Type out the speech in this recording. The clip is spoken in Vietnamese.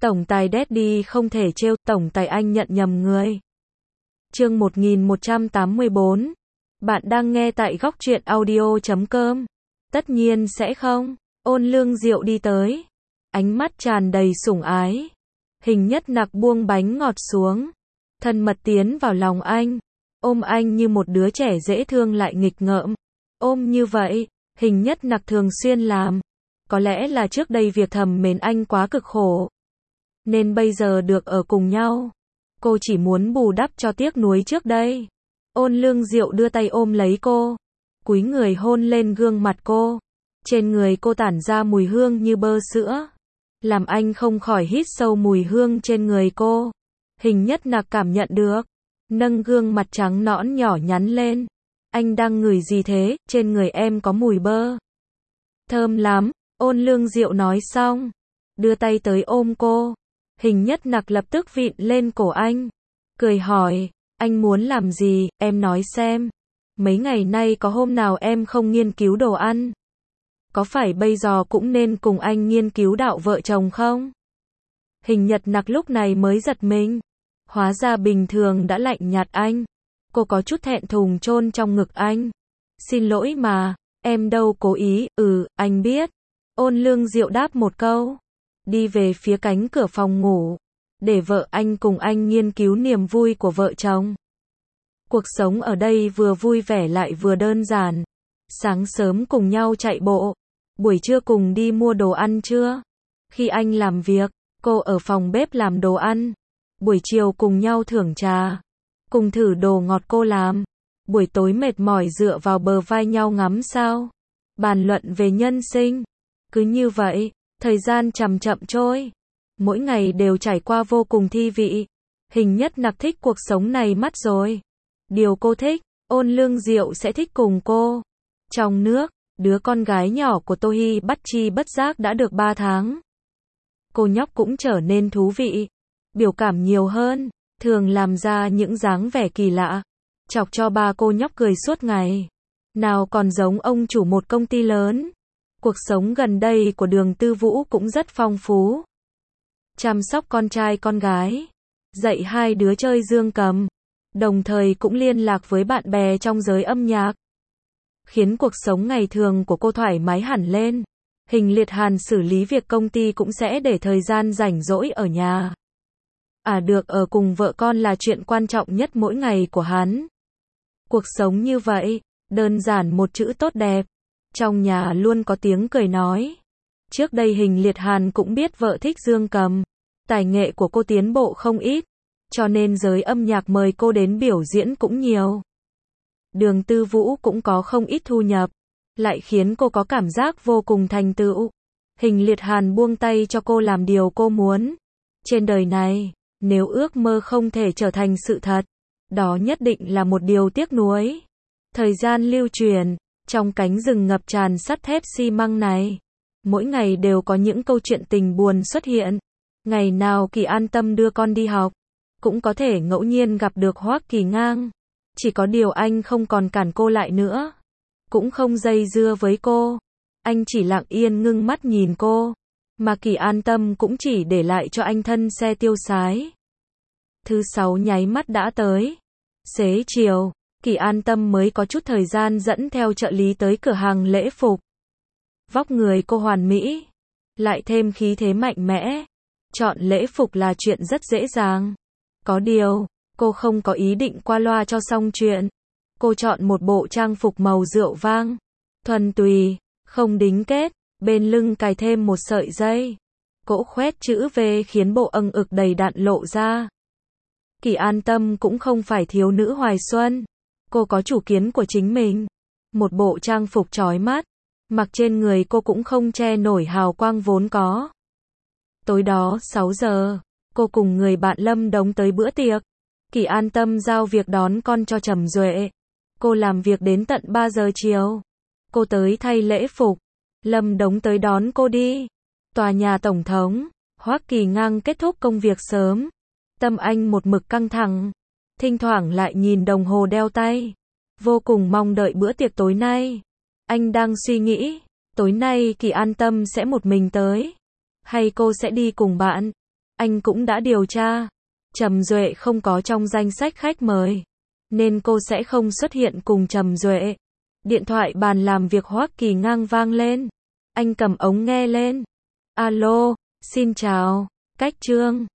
Tổng tài Daddy không thể trêu, tổng tài anh nhận nhầm người. Chương 1184. Bạn đang nghe tại góc truyện audio.com. Tất nhiên sẽ không. Ôn Lương Diệu đi tới, ánh mắt tràn đầy sủng ái. Hình Nhất Nặc buông bánh ngọt xuống, thân mật tiến vào lòng anh, ôm anh như một đứa trẻ dễ thương lại nghịch ngợm. Ôm như vậy, Hình Nhất Nặc thường xuyên làm. Có lẽ là trước đây việc thầm mến anh quá cực khổ, nên bây giờ được ở cùng nhau, cô chỉ muốn bù đắp cho tiếc nuối trước đây. Ôn Lương Diệu đưa tay ôm lấy cô, cúi người hôn lên gương mặt cô. Trên người cô tản ra mùi hương như bơ sữa, làm anh không khỏi hít sâu mùi hương trên người cô. Hình Nhất Nặc cảm nhận được, nâng gương mặt trắng nõn nhỏ nhắn lên. Anh đang ngửi gì thế? Trên người em có mùi bơ. Thơm lắm, Ôn Lương Diệu nói xong, đưa tay tới ôm cô. Hình Nhất Nặc lập tức vịn lên cổ anh, cười hỏi, anh muốn làm gì, em nói xem. Mấy ngày nay có hôm nào em không nghiên cứu đồ ăn? Có phải bây giờ cũng nên cùng anh nghiên cứu đạo vợ chồng không? Hình Nhất Nặc lúc này mới giật mình. Hóa ra bình thường đã lạnh nhạt anh. Cô có chút thẹn thùng chôn trong ngực anh. Xin lỗi mà, em đâu cố ý, anh biết. Ôn Lương Diệu đáp một câu, đi về phía cánh cửa phòng ngủ, để vợ anh cùng anh nghiên cứu niềm vui của vợ chồng. Cuộc sống ở đây vừa vui vẻ lại vừa đơn giản. Sáng sớm cùng nhau chạy bộ, buổi trưa cùng đi mua đồ ăn trưa. Khi anh làm việc, cô ở phòng bếp làm đồ ăn. Buổi chiều cùng nhau thưởng trà, cùng thử đồ ngọt cô làm. Buổi tối mệt mỏi dựa vào bờ vai nhau ngắm sao, bàn luận về nhân sinh. Cứ như vậy, thời gian chậm chậm trôi. Mỗi ngày đều trải qua vô cùng thi vị. Hình Nhất Nặc thích cuộc sống này mất rồi. Điều cô thích, Ôn Lương Diệu sẽ thích cùng cô. Trong nước, đứa con gái nhỏ của Tô Hi bất chi bất giác đã được 3 tháng. Cô nhóc cũng trở nên thú vị, biểu cảm nhiều hơn, thường làm ra những dáng vẻ kỳ lạ, chọc cho ba cô nhóc cười suốt ngày. Nào còn giống ông chủ một công ty lớn. Cuộc sống gần đây của Đường Tư Vũ cũng rất phong phú. Chăm sóc con trai con gái, dạy 2 đứa chơi dương cầm, đồng thời cũng liên lạc với bạn bè trong giới âm nhạc, khiến cuộc sống ngày thường của cô thoải mái hẳn lên. Hình Liệt Hàn xử lý việc công ty cũng sẽ để thời gian rảnh rỗi ở nhà. Được ở cùng vợ con là chuyện quan trọng nhất mỗi ngày của hắn. Cuộc sống như vậy, đơn giản một chữ tốt đẹp. Trong nhà luôn có tiếng cười nói. Trước đây Hình Liệt Hàn cũng biết vợ thích dương cầm, tài nghệ của cô tiến bộ không ít, cho nên giới âm nhạc mời cô đến biểu diễn cũng nhiều. Đường Tư Vũ cũng có không ít thu nhập, lại khiến cô có cảm giác vô cùng thành tựu. Hình Liệt Hàn buông tay cho cô làm điều cô muốn. Trên đời này, nếu ước mơ không thể trở thành sự thật, đó nhất định là một điều tiếc nuối. Thời gian lưu truyền, trong cánh rừng ngập tràn sắt thép xi măng này, mỗi ngày đều có những câu chuyện tình buồn xuất hiện. Ngày nào Kỳ An Tâm đưa con đi học, cũng có thể ngẫu nhiên gặp được Hoắc Kỳ Ngang. Chỉ có điều anh không còn cản cô lại nữa, cũng không dây dưa với cô. Anh chỉ lặng yên ngưng mắt nhìn cô, mà Kỳ An Tâm cũng chỉ để lại cho anh thân xe tiêu sái. Thứ 6 nháy mắt đã tới. Xế chiều, Kỳ An Tâm mới có chút thời gian dẫn theo trợ lý tới cửa hàng lễ phục. Vóc người cô hoàn mỹ, lại thêm khí thế mạnh mẽ. Chọn lễ phục là chuyện rất dễ dàng. Có điều, cô không có ý định qua loa cho xong chuyện. Cô chọn một bộ trang phục màu rượu vang, thuần tùy, không đính kết, bên lưng cài thêm một sợi dây. Cỗ khoét chữ V khiến bộ âng ực đầy đặn lộ ra. Kỳ An Tâm cũng không phải thiếu nữ hoài xuân. Cô có chủ kiến của chính mình. Một bộ trang phục chói mắt, mặc trên người cô cũng không che nổi hào quang vốn có. Tối đó 6 giờ, cô cùng người bạn Lâm Đống tới bữa tiệc. Kỳ An Tâm giao việc đón con cho Trầm Duệ. Cô làm việc đến tận 3 giờ chiều. Cô tới thay lễ phục, Lâm Đống tới đón cô đi. Tòa nhà Tổng thống, Hoắc Kỳ Ngang kết thúc công việc sớm. Tâm anh một mực căng thẳng, thỉnh thoảng lại nhìn đồng hồ đeo tay. Vô cùng mong đợi bữa tiệc tối nay. Anh đang suy nghĩ, tối nay Kỳ An Tâm sẽ một mình tới, hay cô sẽ đi cùng bạn. Anh cũng đã điều tra. Trầm Duệ không có trong danh sách khách mời, nên cô sẽ không xuất hiện cùng Trầm Duệ. Điện thoại bàn làm việc Hoắc Kỳ Ngang vang lên. Anh cầm ống nghe lên. Alo, xin chào, Cách Trương.